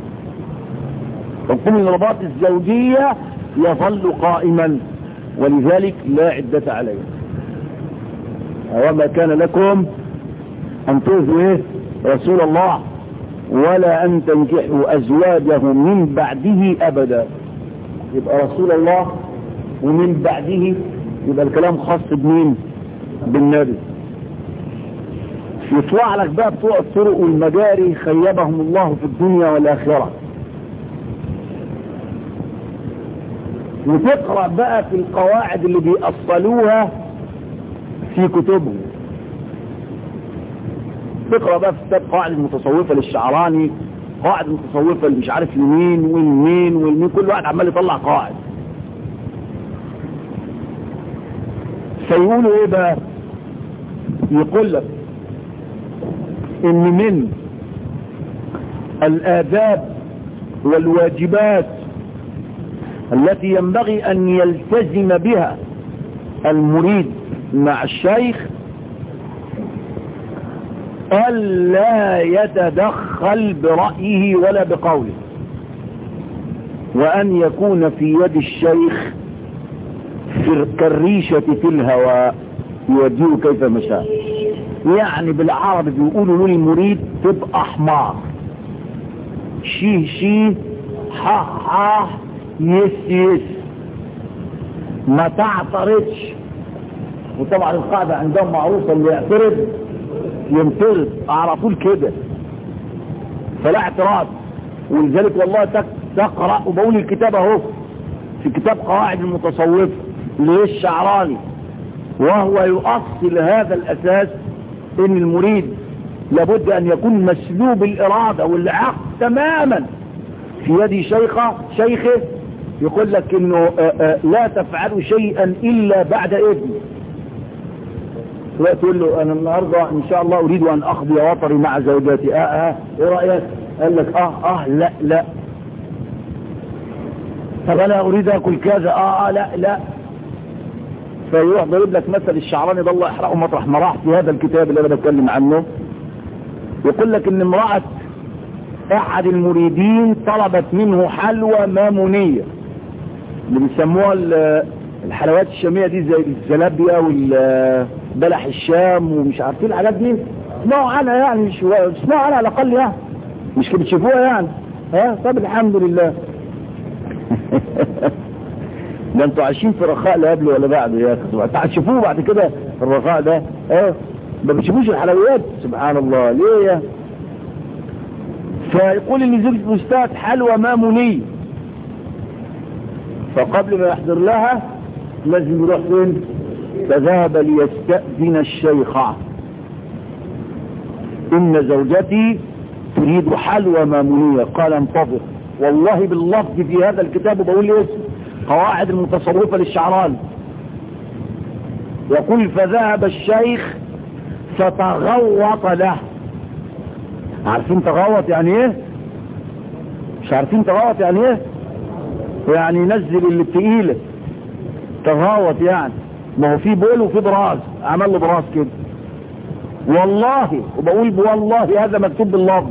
فكل رباط الزوجية يظل قائما ولذلك لا عدة عليه. وما كان لكم أن تؤذوا إيه رسول الله ولا أن تنكحوا أزواجه من بعده أبدا. يبقى رسول الله ومن بعده يبقى الكلام خاص بمين؟ بالنبي. يطلع لك بقى بتوع الطرق والمجاري خيبهم الله في الدنيا والآخرة. وتقرأ بقى في القواعد اللي بيأصلوها في كتبهم. تقرأ بقى في كتاب قواعد المتصوفة للشعراني، قواعد المتصوفة اللي مش عارف لمين والمين والمين، كل واحد عمال يطلع قواعد. فيقولوا ايه بقى؟ يقول لك ان من الآداب والواجبات التي ينبغي ان يلتزم بها المريد مع الشيخ ألا يتدخل برأيه ولا بقوله، وأن يكون في يد الشيخ كالريشة في الهواء يوديه كيف مشاء. يعني بالعربي بيقولوا للمريد تبقى حمار، شيه شيه حاه حاه يس يس، ما تعترضش. وطبعا القاعدة عندهم معروفة اللي يعترض ينطرد على طول كده، فلا اعتراض. ولذلك والله تقرأ وبقول الكتاب اهو في كتاب قواعد المتصوف للشعراني، وهو يؤصل هذا الأساس ان المريد لابد ان يكون مسلوب الإرادة والعقل تماما في يد شيخه شيخه. يقول لك انه آآ آآ لا تفعلوا شيئا الا بعد اذن. تقول له انا النهاردة ان شاء الله اريد ان اقضي وطري مع زوجاتي. اه اه ايه رأيك؟ قال لك اه اه لا لا. طب انا اريد اكل كذا. اه اه لا لا. فيروح ضرب لك مثل الشعراني ده الله يحرقه مطرح ما راح في هذا الكتاب اللي انا بتكلم عنه. يقول لك ان امرأة احد المريدين طلبت منه حلوى مامونية اللي بيسموها الحلويات الشامية دي زي الزلابية والبلح الشام ومش عارفين الحاجات دي. اسمعوا عنها يعني، مش اسمعوا عنها على الاقل يعني، مش بتشوفوها يعني. ها طب الحمد لله. ده انتوا عايشين في رخاء لا قبل ولا بعد يا اخي. انتوا هتشوفوه بعد كده الرخاء ده. اه ما بتشوفوش الحلويات. سبحان الله ليه يا؟ فيقول ان زوجة الاستاذ حلوى مامونية، فقبل ما يحضر لها لازم يروح فين؟ فذهب ليستأذن الشيخ ان زوجتي تريد حلوى مامونية. قال انتظر. والله باللفظ في هذا الكتاب بقول اسم قواعد المتصوفة للشعراني. يقول فذهب الشيخ فتغوط له. عارفين تغوط يعني ايه؟ مش عارفين تغوط يعني ايه؟ يعني ينزل اللي التقيلة تغوط يعني. ما هو في بول وفي براز، عمل له براز كده والله. وبقول والله هذا مكتوب باللفظ.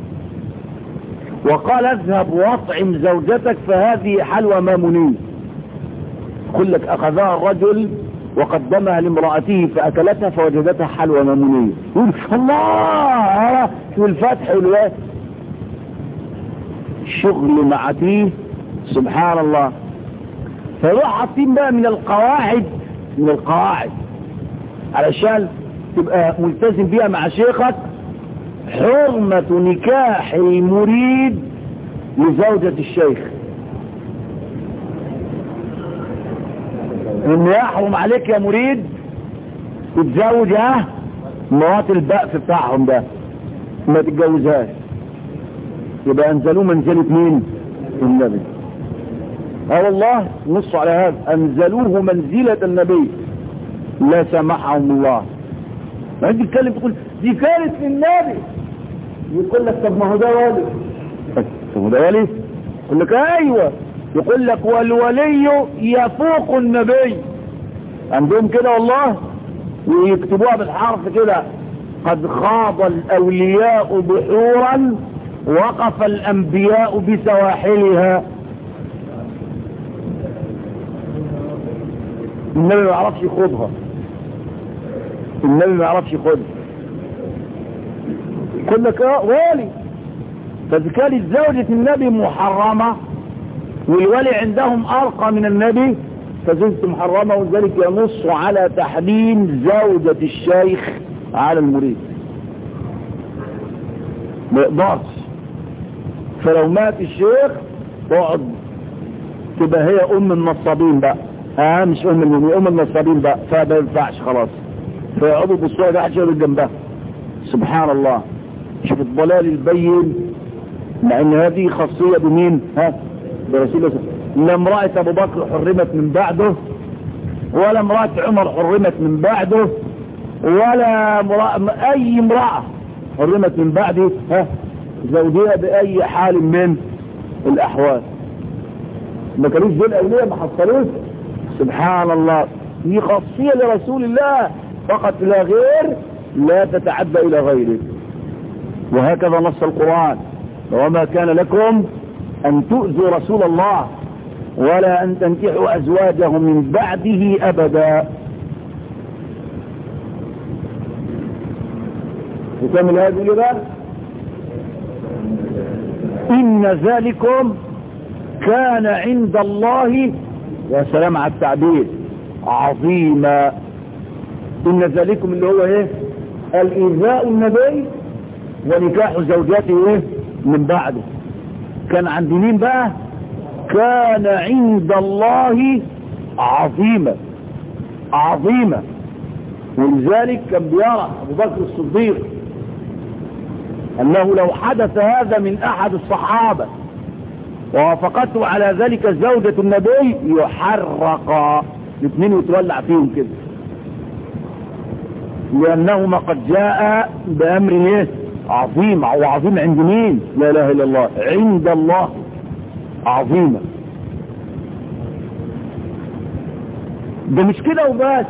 وقال اذهب واطعم زوجتك فهذه حلوى مامونية. يقول لك اخذها الرجل وقدمها لامرأته فاكلتها فوجدتها حلوى مامونية. يقول الله شو الفتح والوقت. شغل مع تيه سبحان الله. فيروح حاطين بقى من القواعد من القواعد علشان تبقى ملتزم بيها مع شيخك: حرمة نكاح المريد لزوجة الشيخ. ان يحرم عليك يا مريد تتزوج ها مرات البأس بتاعهم ده، ما تتجوزهاش. يبقى انزلوه منزلة مين؟ النبي. اه والله نصوا على هذا، انزلوه منزلة النبي لا سمحهم الله. ما انت تتكلم تقول دي كانت للنبي، يقول لك طب ما هو ده ولي. طب ما ده ولي؟ يقول لك ايوه. يقول لك والولي يفوق النبي. عندهم كده والله، ويكتبوها بالحرف كده: قد خاض الاولياء بحورا وقف الانبياء بسواحلها. النبي ما يعرفش يخوضها، النبي ما يعرفش يخوضها. يقول لك اه والي. فاذا كانت زوجة النبي محرمة والولي عندهم ارقى من النبي فزوجته محرمة، وذلك ينص على تحريم زوجة الشيخ على المريد. ما يقدرش. فلو مات الشيخ تقعد تبقى هي ام النصابين بقى، اه مش ام المؤمنين، ام النصابين بقى، فما ينفعش خلاص. فيقعدوا بالصوره ده عشان يقعدوا جنبها. سبحان الله. شوف الضلال البين، مع ان هذه خاصيه بمين؟ ها برسول الله. لا امراه ابو بكر حرمت من بعده، ولا امراه عمر حرمت من بعده، ولا امرأة اي امراه حرمت من بعده ها زوجها باي حال من الاحوال. ما كانوش دول اولياء ما حصلوش. سبحان الله. دي خاصيه لرسول الله فقط لا غير، لا تتعدى الى غيره. وهكذا نص القرآن: وما كان لكم ان تؤذوا رسول الله ولا ان تنكحوا ازواجه من بعده ابدا. وكمل هذه الآية: ان ذلكم كان عند الله، يا سلام على التعبير، عظيما. ان ذلكم اللي هو ايه؟ الايذاء النبي ونكاح زوجاته ايه من بعده. كان عند مين بقى؟ كان عند الله عظيما عظيما. ولذلك كان بيرى ابو بكر الصديق انه لو حدث هذا من احد الصحابة ووافقته على ذلك زوجة النبي يحرق الاثنين ويتولع فيهم كده، لانهما قد جاء بامر ايه عظيم. وعظيم عند مين؟ لا اله الا الله. عند الله عظيمة. ده مش كده وبس،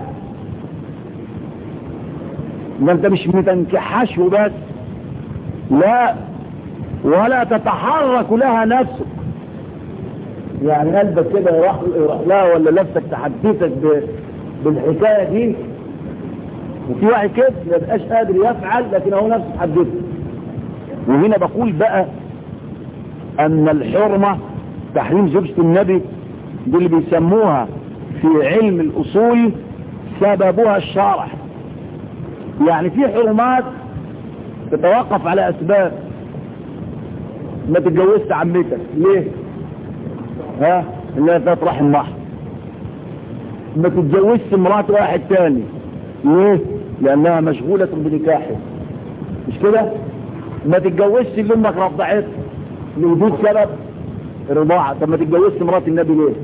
ده انت مش متنكحش وبس، لا، ولا تتحرك لها نفسك. يعني قلبك كده يروح لها ولا نفسك تحدثك بالحكاية دي. وفي واحد كده ما يبقاش قادر يفعل لكن هو نفسه تحدثه. وهنا بقول بقى ان الحرمة تحريم زوجة النبي دي اللي بيسموها في علم الاصول سببها الشرع. يعني في حرمات تتوقف على اسباب. ما تتجوزت عمتك ليه؟ ها لا تطرح المحر. ما تتجوزت مرات واحد تاني ليه؟ لانها مشغولة بنكاحه. مش كده؟ ما تتجوزش اللي امك رضعتها لوجود سبب رضاعة. طب ما تتجوزش مرات النبي ليه؟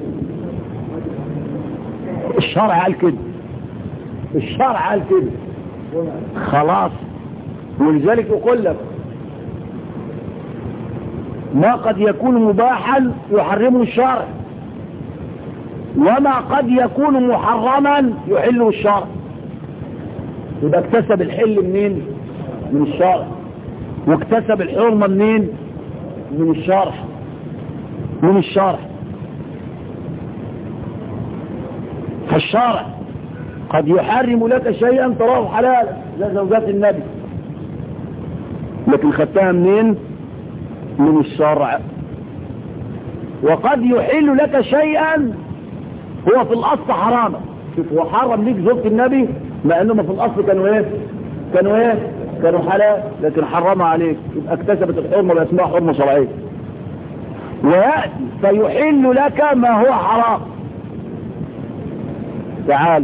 الشرع قال كده، الشرع قال كده خلاص. ولذلك اقول لك ما قد يكون مباحا يحرمه الشرع، وما قد يكون محرما يحله الشرع. يبقى اكتسب الحل منين؟ من الشرع. واكتسب الحرمة منين؟ من الشرع. من الشرع. فالشرع قد يحرم لك شيئا تراه حلالا زي زوجات النبي، لكن خدتها منين؟ من الشرع. وقد يحل لك شيئا هو في الاصل حراما. شوف هو حرم ليك زوجة النبي مع انهم في الاصل كانوا ايه كانوا ايه كانوا حلال، لكن حرمها عليك، يبقى اكتسبت الحرمه باسمها حرمه شرعيه. وياتي فيحل لك ما هو حرام. تعال،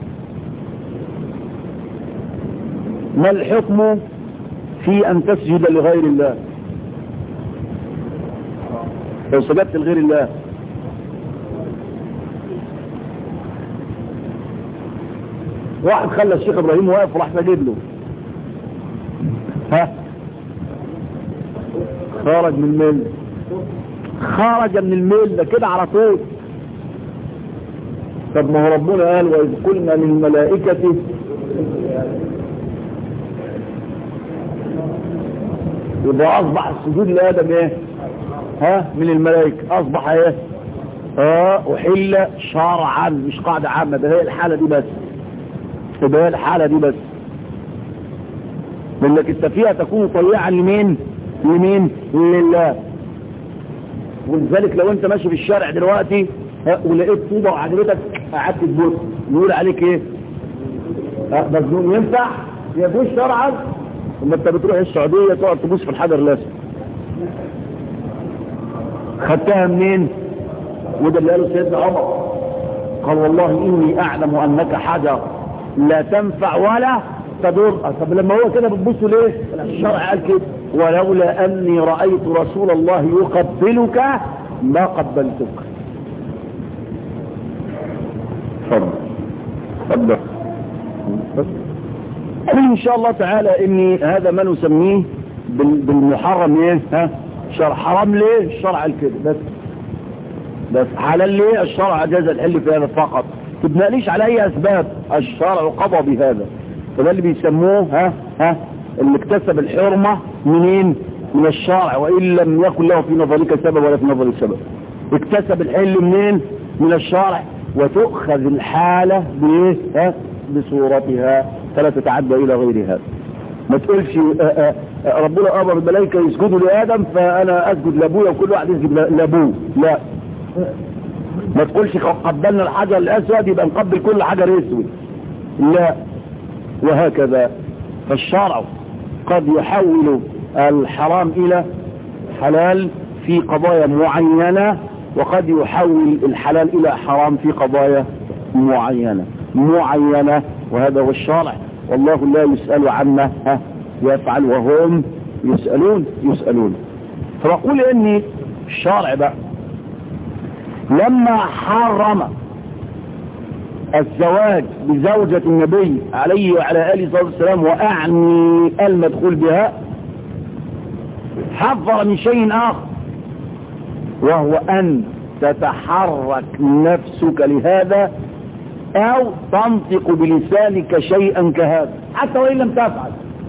ما الحكم في ان تسجد لغير الله؟ لو سجدت لغير الله واحد خلى الشيخ ابراهيم واقف وراح سجد له، ها خرج من المل خرج من المل ده كده على طول. طب ما هو ربنا قال وإذ قلنا للملائكة يبقى اصبح السجود لآدم ايه ها من الملائكة، اصبح ايه اه وحل شرعا مش قاعدة عامة. ده هي الحالة دي بس، ده هي الحالة دي بس، لانك انت فيها تكون طيعا لمين لمين لله. ولذلك لو انت ماشي في الشارع دلوقتي ولقيت طوبة وعجبتك قعدت تبص يقول عليك ايه مظلوم. ينفع يجوز شرعا؟ لما انت بتروح السعودية تقعد تبص في الحجر الاسود خدتها منين؟ وده اللي قاله سيدنا عمر، قال والله اني اعلم انك حجر لا تنفع ولا تضر. طب لما هو كده بتبصوا ليه؟ الشرع قال كده ولولا اني رايت رسول الله يقبلك ما قبلتك. اتفضل اتفضل. ان شاء الله تعالى اني هذا ما نسميه بالمحرم ايه ها شرع. حرام ليه؟ الشرع قال كده بس. بس حلال ليه؟ الشرع جاز الحل في هذا فقط. تبناليش على اي اسباب، الشرع قضى بهذا. فده اللي بيسموه ها ها اللي اكتسب الحرمة منين؟ من الشرع، وان لم يكن له في نظرك سبب ولا في نظر السبب. اكتسب الحل منين؟ من الشرع. وتؤخذ الحالة بايه ها بصورتها فلا تتعدى الى غير هذا. ما تقولش آآ آآ ربنا امر الملائكه يسجدوا لادم فانا اسجد لابويا وكل واحد يسجد لابوه، لا. ما تقولش قبلنا الحجر الاسود يبقى نقبل كل حجر اسود، لا. وهكذا فالشرع قد يحول الحرام الى حلال في قضايا معينة، وقد يحول الحلال الى حرام في قضايا معينة معينة وهذا هو الشرع. والله لا يسأل عما يفعل وهم يسألون يسألون. فنقول ان الشرع بقى لما حرم الزواج بزوجة النبي عليه وعلى آله الصلاة والسلام، وأعني المدخول بها، حذر من شيء آخر وهو أن تتحرك نفسك لهذا أو تنطق بلسانك شيئا كهذا حتى وإن لم تفعل،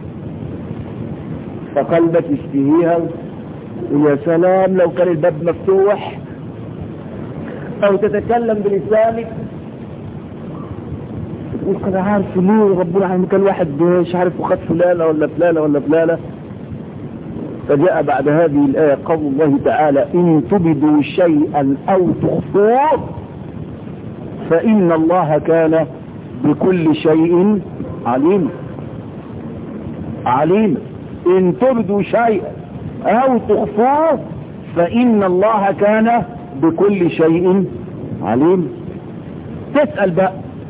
فقلبك يشتهيها ويا سلام لو كان الباب مفتوح، أو تتكلم بلسانك تقول قد عارف ليه ربنا عن كان واحد مش عارف وخد فلانة ولا فلانة ولا فلانة. فجاء بعد هذه الآية قول الله تعالى إن تبدوا شيئا أو تخفوه فإن الله كان بكل شيء عليم عليم. إن تبدوا شيئا أو تخفوه فإن الله كان بكل شيء عليم. تسأل بقى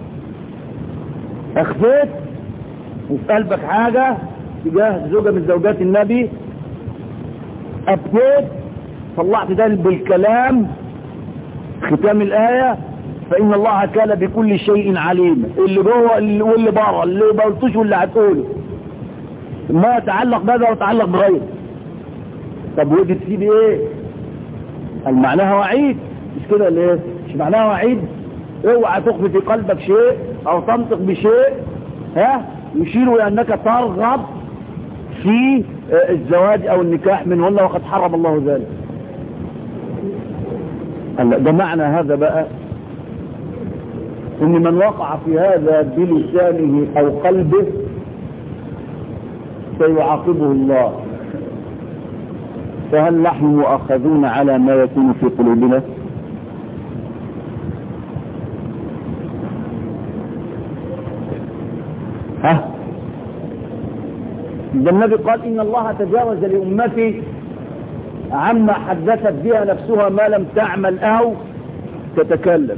اخفيت وفي قلبك حاجة تجاه زوجة من زوجات النبي، ابكيت طلعت ده بالكلام ختام الآية فإن الله كان بكل شيء عليم. اللي جوه واللي بره، اللي ما قلتوش واللي هتقوله، ما يتعلق بهذا ويتعلق بغيره. طب ودي تسيب ايه؟ قال معناها وعيد، مش كده ليه؟ مش معناها وعيد؟ اوعى تخفي في قلبك شيء او تنطق بشيء ها يشير الى انك ترغب في الزواج او النكاح منهن وقد حرم الله ذلك. ده معنى هذا بقى ان من وقع في هذا بلسانه او قلبه سيعاقبه الله. فهل نحن مؤاخذون على ما يكون في قلوبنا؟ ها؟ ده النبي قال إن الله تجاوز لأمتي عما حدثت بها نفسها ما لم تعمل أو تتكلم.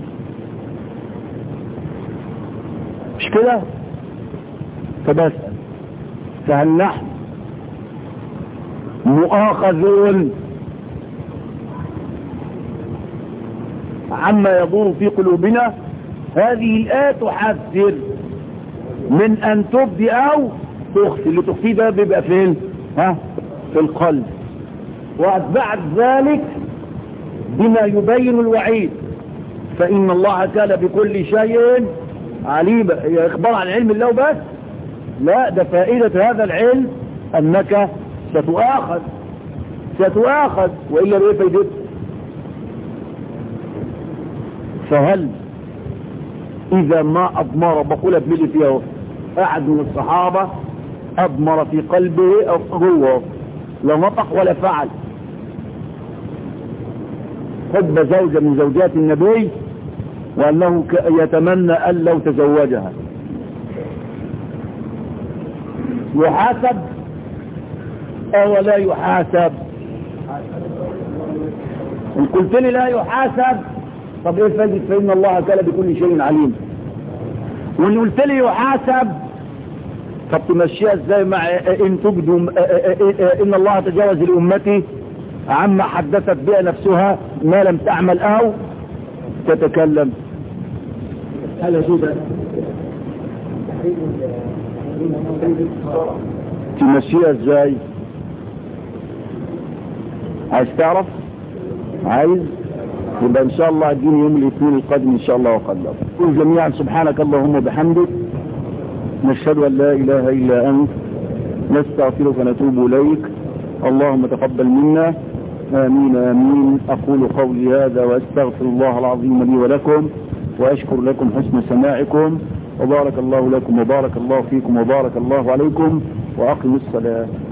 مش كده؟ فبسأل فهل نحن مؤاخذون عما يدور في قلوبنا؟ هذه الآية تحذر من أن تبدي أو تخفي. اللي تخفيه ده بيبقى فين؟ ها؟ في القلب. وأتبعت ذلك بما يبين الوعيد، فإن الله كان بكل شيء عليما. هي إخبار عن علم الله بس؟ لا، ده فائدة هذا العلم أنك ستؤاخذ ستؤاخذ وإلا بإيه فائدته؟ فهل إذا ما أضمر بقول أبملي فيها أحد من الصحابة أضمر في قلبه أو هو لا نطق ولا فعل حب زوجة من زوجات النبي وأنه يتمنى أن لو تزوجها، يحاسب أو لا يحاسب؟ إن قلت لي لا يحاسب، طب إيه فاجد؟ فإن الله كان بكل شيء عليم. وإن قلت لي يحاسب، طب تمشيها ازاي مع إن تجدوا إن الله تجاوز لأمتي عما حدثت بها نفسها ما لم تعمل أو تتكلم؟ هل يجوز تمشيها ازاي؟ عايز تعرف؟ عايز؟ يبقى ان شاء الله اديني يوم الاثنين القادم ان شاء الله وقدر. قل جميعا سبحانك اللهم وبحمدك، نشهد ان لا اله الا انت، نستغفرك ونتوب اليك، اللهم تقبل منا، امين امين. اقول قولي هذا واستغفر الله العظيم لي ولكم، واشكر لكم حسن سماعكم، وبارك الله لكم وبارك الله فيكم وبارك الله عليكم، واقم الصلاة.